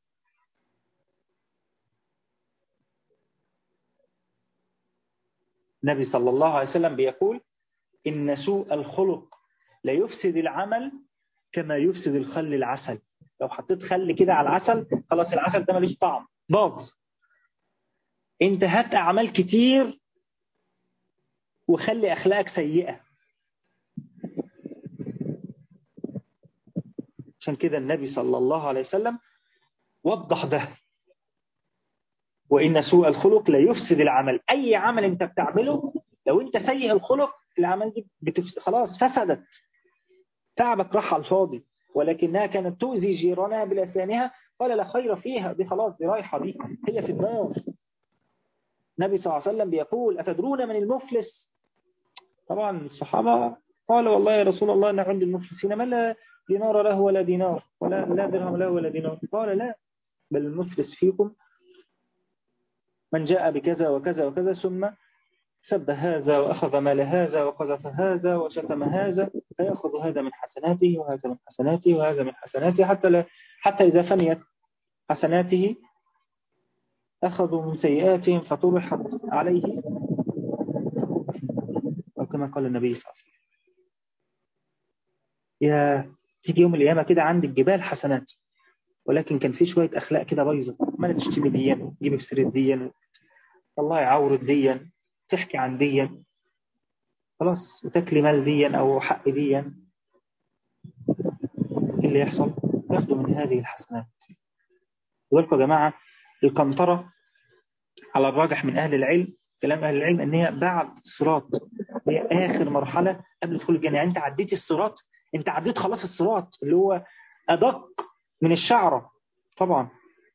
النبي صلى الله عليه وسلم بيقول: إن سوء الخلق لا يفسد العمل كما يفسد الخل العسل. لو حطيت خل كده على العسل، خلاص العسل ده ملوش طعم، باظ. انت هات اعمال كتير وخلي اخلاقك سيئة. عشان كده النبي صلى الله عليه وسلم وضح ده: وإن سوء الخلق لا يفسد العمل. أي عمل أنت بتعمله لو أنت سيء الخلق، العمل دي خلاص فسدت، تعبك راح على الفاضي. ولكنها كانت تؤذي جيرانها بلسانها قال لا خير فيها، دي خلاص دي رايحة، دي هي في النار. النبي صلى الله عليه وسلم بيقول: أتدرون من المفلس؟ طبعا الصحابة قال والله يا رسول الله أنا عند المفلسين من لا دينار له ولا دينار ولا لا درهم له ولا دينار. قال لا، بل المفلس فيكم من جاء بكذا وكذا وكذا ثم سب هذا وأخذ مال هذا وقذف هذا وشتم هذا، فيأخذ هذا من حسناته وهذا من حسناته وهذا من حسناته حتى إذا فنيت حسناته أخذوا من سيئاتهم فطرحت عليه، أو كما قال النبي صلى الله عليه وسلم. يا تيجي يوم القيامة كده عندك جبال حسنات، ولكن كان في شوية أخلاق كده بايظة، ما تشتمي ديا، تجيبي في سيرة ديا، الله يعورك ديا، تحكي عن ديا، خلاص، وتاكلي مال ديا أو حق ديا، إيه اللي يحصل؟ تاخدوا من هذه الحسنات. ولكم يا جماعة القنطرة على الراجح من أهل العلم، كلام أهل العلم أن هي بعد الصراط، هي آخر مرحلة قبل دخول الجنة. يعني أنت عديت الصراط، أنت عديت خلاص الصراط اللي هو أدق من الشعرة طبعا.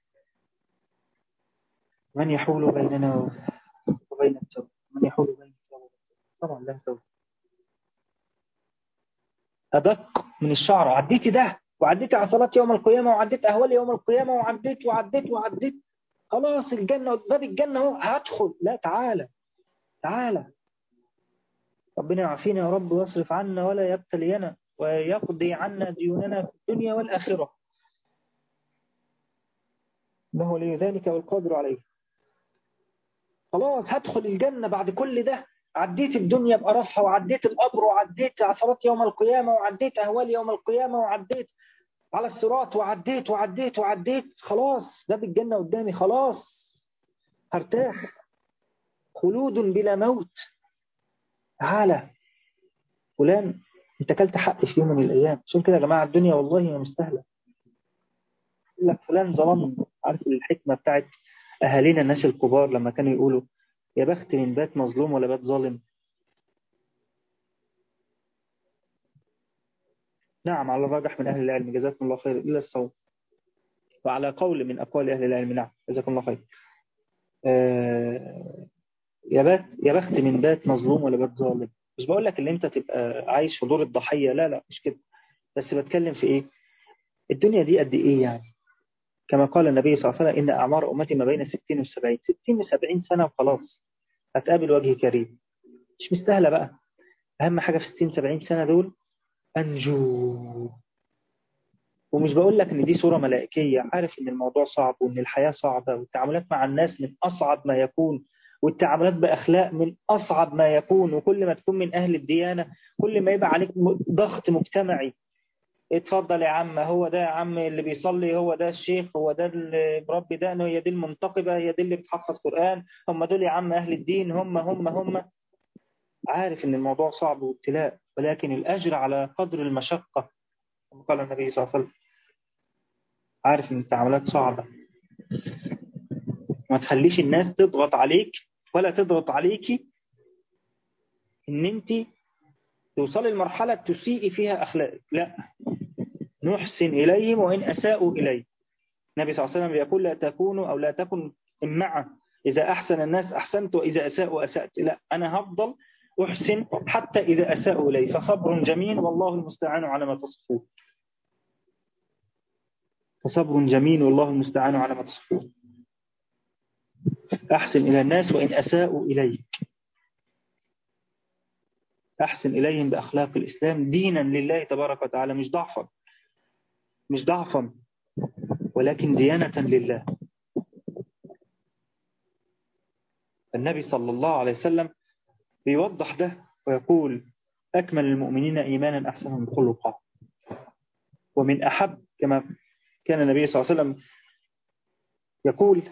من يحول بيننا وبين التوبة، من يحول بين التوبة طبعا لا توبة، أدق من الشعرة. عديت ده وعديت عثرات يوم القيامة وعديت أهوال يوم القيامة وعديت وعديت وعديت، خلاص الجنة، باب الجنة هو هدخل. لا، تعالى تعالى، ربنا يعافينا يا رب ويصرف عنا ولا يبتلينا ويقضي عنا ديوننا في الدنيا والآخرة، إنه ولي ذلك والقادر عليه. خلاص هدخل الجنة بعد كل ده، عديت الدنيا بقرفها وعديت القبر وعديت عثرات يوم القيامة وعديت أهوال يوم القيامة وعديت على الصراط وعديت وعديت وعديت، خلاص باب الجنة قدامي، خلاص هرتاح، خلود بلا موت. تعالى فلان، انت كلت حق في يوم من الأيام. عشان كده يا جماعة الدنيا والله ما مستاهلة. يقول لك فلان ظلمني. عارف الحكمة بتاعت أهالينا الناس الكبار لما كانوا يقولوا يا بخت من بات مظلوم ولا بات ظالم؟ نعم، على الراجح من أهل العلم جزاكم الله خير إلا الصوم، وعلى قول من أقوال أهل العلم نعم جزاكم الله خير. آه، يا بخت من بات مظلوم ولا بات ظالم. مش بقول لك ان انت تبقى عايش في دور الضحية، لا لا مش كده، بس بتكلم في ايه، الدنيا دي قد ايه يعني. كما قال النبي صلى الله عليه وسلم إن أعمار أمتي ما بين 60 و 70، 60 و 70 سنة وخلاص هتقابل وجه كريم، مش مستاهلة بقى. أهم حاجة في 60 70 سنة دول أنجو. ومش بقول لك إن دي صورة ملائكية، عارف إن الموضوع صعب وإن الحياة صعبة والتعاملات مع الناس من أصعب ما يكون، والتعاملات بأخلاق من أصعب ما يكون، وكل ما تكون من أهل الديانة كل ما يبقى عليك ضغط مجتمعي. اتفضل يا عم، هو ده يا عم اللي بيصلي، هو ده الشيخ، هو ده اللي بربي دقنه، هي دي المنتقبة، هي دي اللي بتحفظ قرآن، هم دول يا عم أهل الدين، هم. عارف إن الموضوع صعب وابتلاء، ولكن الأجر على قدر المشقة كما قال النبي صلى الله عليه وسلم. عارف إن التعاملات صعبة، ما تخليش الناس تضغط عليك ولا تضغط عليكي إن أنت توصلي لمرحلة تسيئي فيها أخلاقك، لا، نحسن إليهم وإن أساءوا إليك. النبي صلى الله عليه وسلم يقول لا تكونوا أو لا تكن إمعة، إذا أحسن الناس أحسنت وإذا أساءوا أسأت، لا، أنا هفضل أحسن حتى إذا أساءوا إلي، فصبر جميل والله المستعان على ما تصفون. فصبر جميل والله المستعان على ما تصفون. أحسن إلى الناس وإن أساءوا إليك، أحسن إليهم بأخلاق الإسلام دينا لله تبارك وتعالى، مش ضعفا، مش ضعفا، ولكن ديانة لله. النبي صلى الله عليه وسلم بيوضح ده ويقول أكمل المؤمنين إيمانا أحسنهم خلقا. ومن أحب كما كان النبي صلى الله عليه وسلم يقول،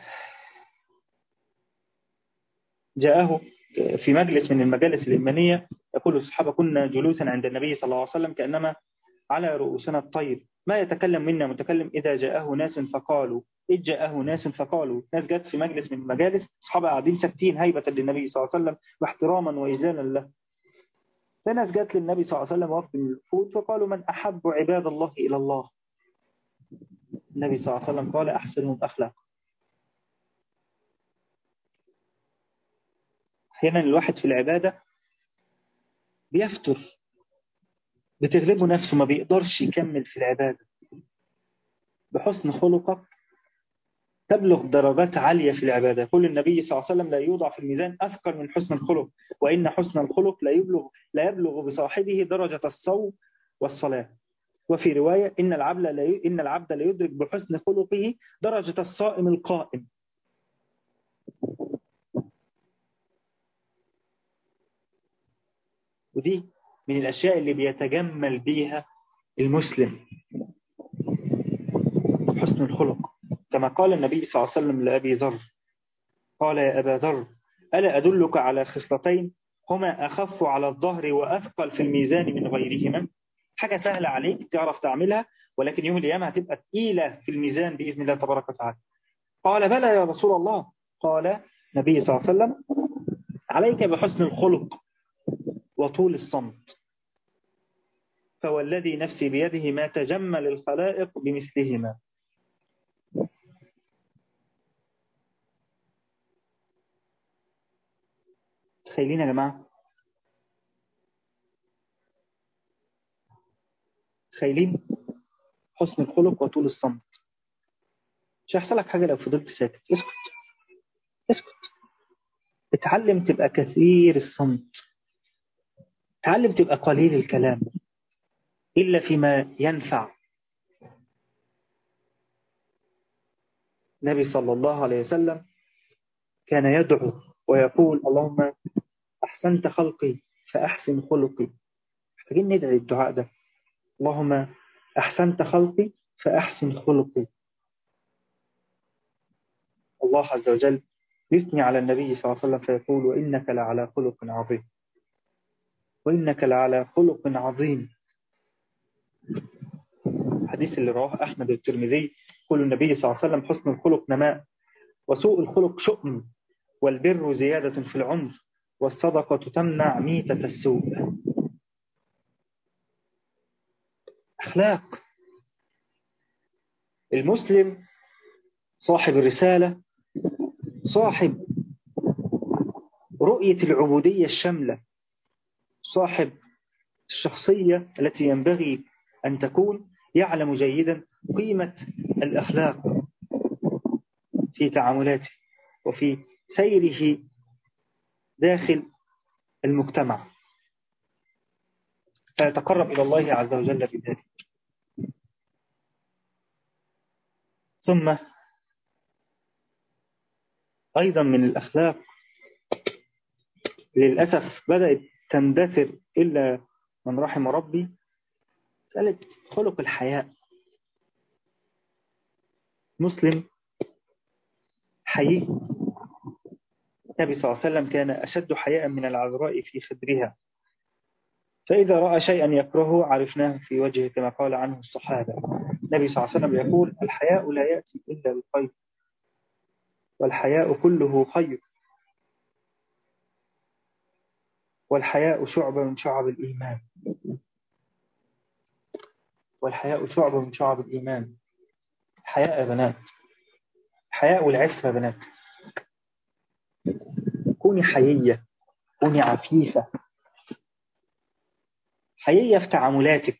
جاءه في مجلس من المجالس الإيمانية، يقول الصحابة كنا جلوسا عند النبي صلى الله عليه وسلم كأنما على رؤوسنا الطير، ما يتكلم منا متكلم إذا جاءه ناس فقالوا، إذ جاءه ناس فقالوا. ناس جت في مجلس من المجالس، الصحابة قاعدين ساكتين هيبة للنبي صلى الله عليه وسلم واحتراما وإجلالا له. فناس جت للنبي صلى الله عليه وسلم وفد من الوفود فقالوا من أحب عباد الله إلى الله. النبي صلى الله عليه وسلم قال أحسنهم أخلاق. أحيانا الواحد في العبادة بيفتر، بتغلبه نفسه، ما بيقدرش يكمل في العبادة. بحسن خلقك تبلغ درجات عالية في العبادة. يقول النبي صلى الله عليه وسلم: لا يوضع في الميزان أثقل من حسن الخلق، وإن حسن الخلق لا يبلغ بصاحبه درجة الصوم والصلاة. وفي رواية: إن العبد لا يدرك بحسن خلقه درجة الصائم القائم. ودي من الأشياء اللي بيتجمل بيها المسلم، حسن الخلق. كما قال النبي صلى الله عليه وسلم لأبي ذر: قال يا أبا ذر، ألا أدلك على خصلتين هما أخف على الظهر وأثقل في الميزان من غيرهما؟ حاجة سهلة عليك تعرف تعملها، ولكن يوم القيامة هتبقى ثقيلة في الميزان بإذن الله تبارك وتعالى. قال: بلى يا رسول الله. قال النبي صلى الله عليه وسلم: عليك بحسن الخلق وطول الصمت، فوالذي نفسي بيده ما تجمل الخلائق بمثلهما. تخيلين يا جماعة، تخيلين حسن الخلق وطول الصمت. مش هيحصل لك حاجة لو فضلت ساكت. اسكت، اسكت. اتعلم تبقى كثير الصمت، اتعلم تبقى قليل الكلام إلا فيما ينفع. النبي صلى الله عليه وسلم كان يدعو ويقول: اللهم أحسنت خلقي فأحسن خلقي. محتاجين ندعي الدعاء ده: اللهم أحسنت خلقي فأحسن خلقي. الله عز وجل يثني على النبي صلى الله عليه وسلم فيقول: وإنك لعلى خلق عظيم، وإنك لعلى خلق عظيم. الحديث اللي رواه أحمد والترمذي، يقول النبي صلى الله عليه وسلم: حسن الخلق نماء، وسوء الخلق شؤم، والبر زيادة في العمر، والصدقة تمنع ميتة السوء. أخلاق المسلم، صاحب الرسالة، صاحب رؤية العبودية الشاملة، صاحب الشخصية التي ينبغي أن تكون، يعلم جيدا قيمة الأخلاق في تعاملاته وفي سيره داخل المجتمع، فيتقرب إلى الله عز وجل بذلك. ثم أيضا من الأخلاق للأسف بدأت تندثر إلا من رحم ربي، مسألة خلق الحياء. مسلم حيي. النبي صلى الله عليه وسلم كان أشد حياء من العذراء في خدرها، فإذا رأى شيئا يكرهه عرفناه في وجهه، كما قال عنه الصحابة. النبي صلى الله عليه وسلم يقول: الحياء لا يأتي إلا بالخير، والحياء كله خير، والحياء شعبة من شعب الإيمان، والحياء شعبة من شعب الإيمان. الحياء يا بنات، الحياء والعفة يا بنات. كوني حيية، كوني عفيفة، حيية في تعاملاتك،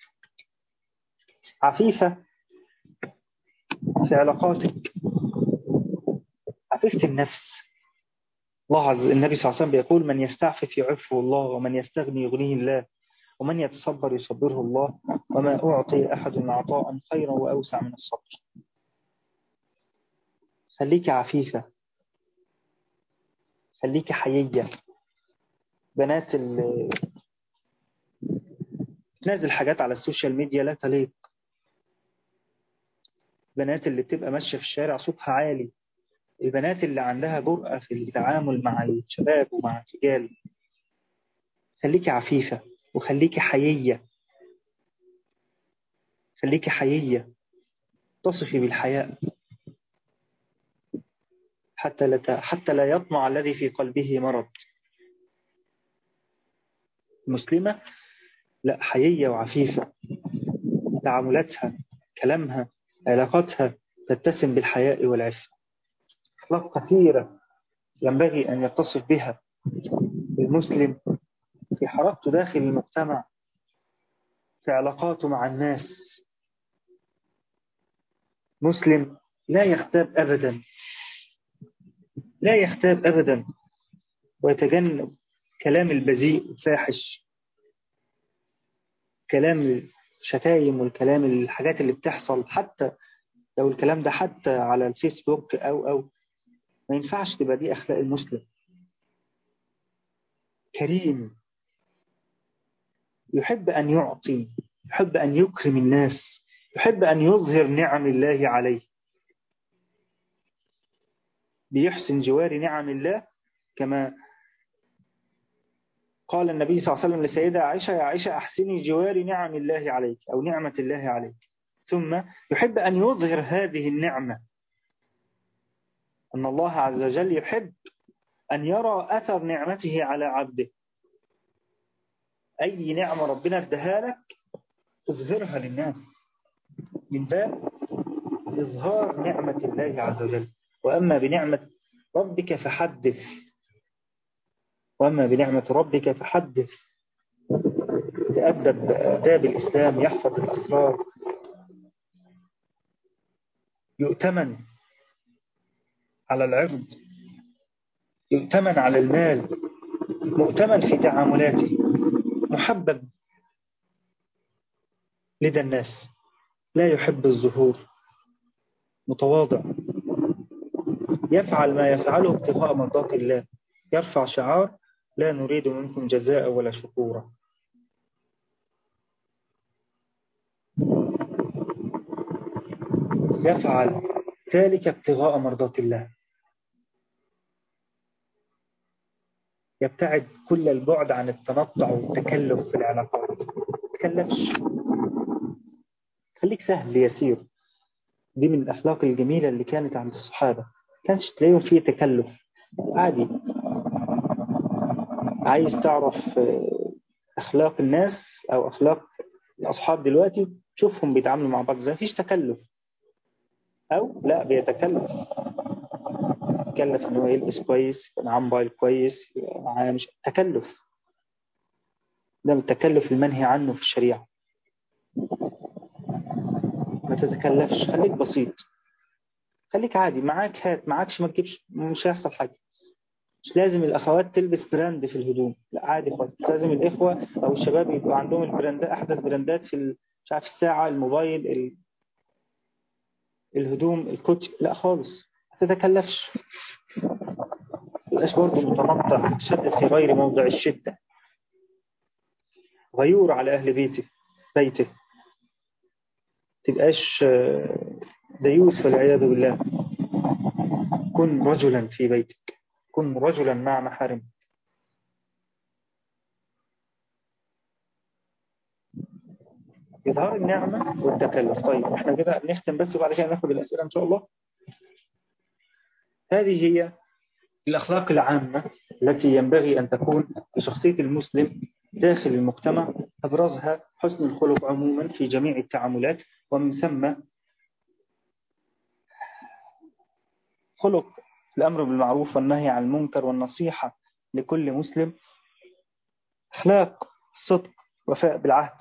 عفيفة في علاقاتك، عفيفة النفس. النبي صلى الله عليه وسلم بيقول: من يستعفف يعفه الله، ومن يستغني يغنيه الله، ومن يتصبر يصبره الله، وما أعطي أحد عطاء خيرا وأوسع من الصبر. خليك عفيفة، خليك حيية. بنات اللي تنزل حاجات على السوشيال ميديا لا تليق، بنات اللي بتبقى ماشية في الشارع صوتها عالي، البنات اللي عندها جرأة في التعامل مع الشباب ومع الرجال. خليك عفيفة وخليك حيية، خليك حيية، تصفي بالحياء حتى لا يطمع الذي في قلبه مرض. مسلمة لا، حيية وعفيفة، تعاملاتها، كلامها، علاقاتها تتسم بالحياء والعفة. أخلاق كثيرة ينبغي أن يتصف بها المسلم في حركته داخل المجتمع، في علاقاته مع الناس. مسلم لا يغتاب أبدا، لا يغتاب أبدا، ويتجنب كلام البذيء الفاحش، كلام الشتايم والكلام الحاجات اللي بتحصل، حتى لو الكلام ده حتى على الفيسبوك أو ما ينفعش تبقى دي أخلاق المسلم. كريم، يحب أن يعطي، يحب أن يكرم الناس، يحب أن يظهر نعم الله عليه، بيحسن جوار نعم الله، كما قال النبي صلى الله عليه وسلم لسيدة عائشة: يا عائشة أحسني جوار نعم الله عليك أو نعمة الله عليك. ثم يحب أن يظهر هذه النعمة، أن الله عز وجل يحب أن يرى أثر نعمته على عبده. أي نعمة ربنا اداها لك اظهرها للناس، من باب إظهار نعمة الله عز وجل. وأما بنعمة ربك فحدث، وأما بنعمة ربك فحدث. تأدب بآداب الإسلام، يحفظ الأسرار، يؤتمن على العرض، يؤتمن على المال، مؤتمن في تعاملاته، محبب لدى الناس، لا يحب الظهور، متواضع، يفعل ما يفعله ابتغاء مرضات الله، يرفع شعار: لا نريد منكم جزاء ولا شكورا. يفعل ذلك ابتغاء مرضات الله، يبتعد كل البعد عن التنطع والتكلف في العلاقات. ما تكلفش، خليك سهل يسير. دي من الأخلاق الجميلة اللي كانت عند الصحابة، كانش تلاقيهم فيه تكلف، عادي. عايز تعرف أخلاق الناس أو أخلاق الأصحاب دلوقتي، تشوفهم بيتعاملوا مع بعض ازاي، مفيش تكلف. أو لا، بيتكلف، يتكلف إن هو يلبس كويس، يبقى معاه موبايل كويس، يبقى معاه، مش تكلف. ده من التكلف المنهي عنه في الشريعة. ما تتكلفش، خليك بسيط، خليك عادي، معاك هات، معاكش ما تجيبش، مش هيحصل حاجة. مش لازم الأخوات تلبس براند في الهدوم، لا عادي خالص. مش لازم الإخوة أو الشباب يبقوا عندهم البراندات، أحدث براندات في مش عارف الساعة، الموبايل، الهدوم، الكوتش، لا خالص. ما تتكلفش، تبقاش برضه متنطع، شدد في غير موضع الشدة، غيور على أهل بيته، تبقاش ديوس والعياذ بالله. كن رجلا في بيتك، كن رجلا مع محارمك. إظهار النعمة والتكلف. طيب احنا كده نختم بس، وبعد كده ناخد الأسئلة إن شاء الله. هذه هي الأخلاق العامة التي ينبغي أن تكون في شخصية المسلم داخل المجتمع. أبرزها حسن الخلق عموما في جميع التعاملات، ومن ثم خلق الأمر بالمعروف والنهي عن المنكر والنصيحة لكل مسلم، أخلاق الصدق، وفاء بالعهد،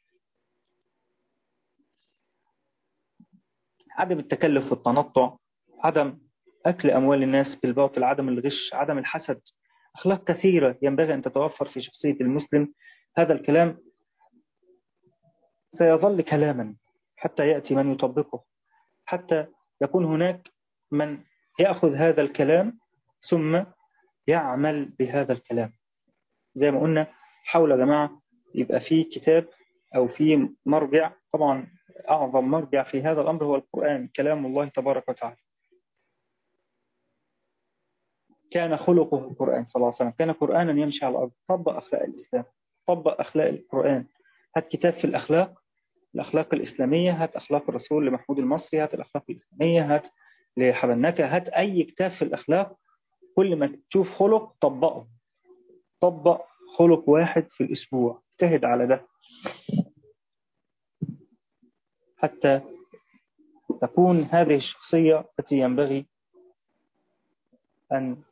عدم التكلف والتنطع، عدم أكل أموال الناس بالباطل، عدم الغش، عدم الحسد. أخلاق كثيرة ينبغي أن تتوفر في شخصية المسلم. هذا الكلام سيظل كلاما حتى يأتي من يطبقه، حتى يكون هناك من يأخذ هذا الكلام ثم يعمل بهذا الكلام. زي ما قلنا، حاول يا جماعة يبقى في كتاب أو في مرجع. طبعا أعظم مرجع في هذا الأمر هو القرآن، كلام الله تبارك وتعالى. كان خلقه القرآن صلى الله عليه وسلم، كان قرآنا يمشي على الأرض. طبق أخلاق الإسلام، طبق أخلاق القرآن. هات كتاب في الأخلاق الإسلامية، هات أخلاق الرسول لمحمود المصري، هات الأخلاق الإسلامية، هات لحبنكة، هات أي كتاب في الأخلاق. كل ما تشوف خلق طبقه، طبق خلق واحد في الأسبوع، اجتهد على ده حتى تكون هذه الشخصية التي ينبغي أن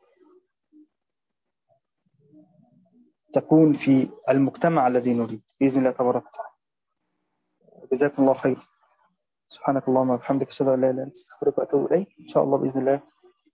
تكون في المجتمع الذي نريد بإذن الله تبارك وتعالى. جزاكم الله خير. سبحانك اللهم وبحمدك أشهد أن لا إله إلا أنت أستغفرك وأتوب إليك إن شاء الله بإذن الله.